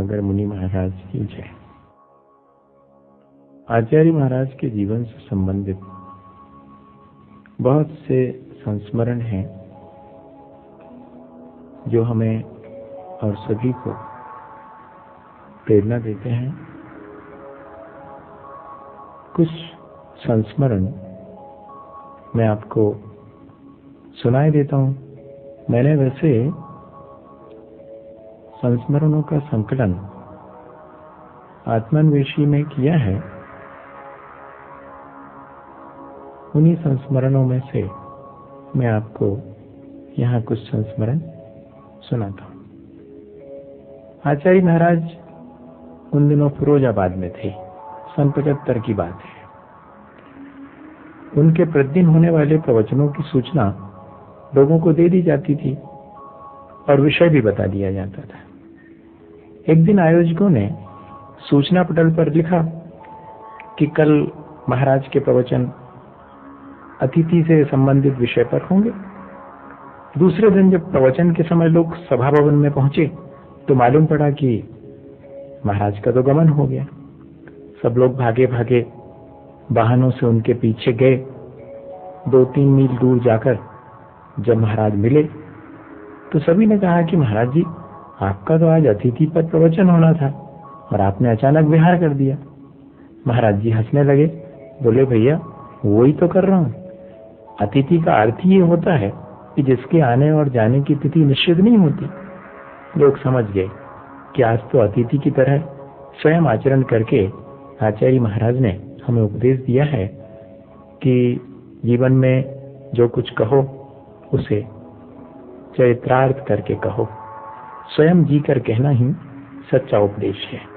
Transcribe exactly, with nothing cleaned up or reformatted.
सागर मुनि महाराज की जय। आचार्य महाराज के जीवन से संबंधित बहुत से संस्मरण हैं जो हमें और सभी को प्रेरणा देते हैं। कुछ संस्मरण मैं आपको सुनाई देता हूं। मैंने वैसे संस्मरणों का संकलन आत्मान्वेषी में किया है। उन्हीं संस्मरणों में से मैं आपको यहाँ कुछ संस्मरण सुनाता हूँ। आचार्य महाराज उन दिनों फिरोजाबाद में थे। सन पचहत्तर की बात है। उनके प्रतिदिन होने वाले प्रवचनों की सूचना लोगों को दे दी जाती थी और विषय भी बता दिया जाता था। एक दिन आयोजकों ने सूचना पटल पर लिखा कि कल महाराज के प्रवचन अतिथि से संबंधित विषय पर होंगे। दूसरे दिन जब प्रवचन के समय लोग सभा भवन में पहुंचे तो मालूम पड़ा कि महाराज का तो गमन हो गया। सब लोग भागे भागे वाहनों से उनके पीछे गए। दो तीन मील दूर जाकर जब महाराज मिले तो सभी ने कहा कि महाराज जी, आपका तो आज अतिथि पर प्रवचन होना था और आपने अचानक विहार कर दिया। महाराज जी हंसने लगे, बोले भैया वो ही तो कर रहा हूं। अतिथि का अर्थ ही ये होता है कि जिसके आने और जाने की तिथि निश्चित नहीं होती। लोग समझ गए कि आज तो अतिथि की तरह स्वयं आचरण करके आचार्य महाराज ने हमें उपदेश दिया है कि जीवन में जो कुछ कहो उसे चरितार्थ करके कहो। स्वयं जी कर कहना ही सच्चा उपदेश है।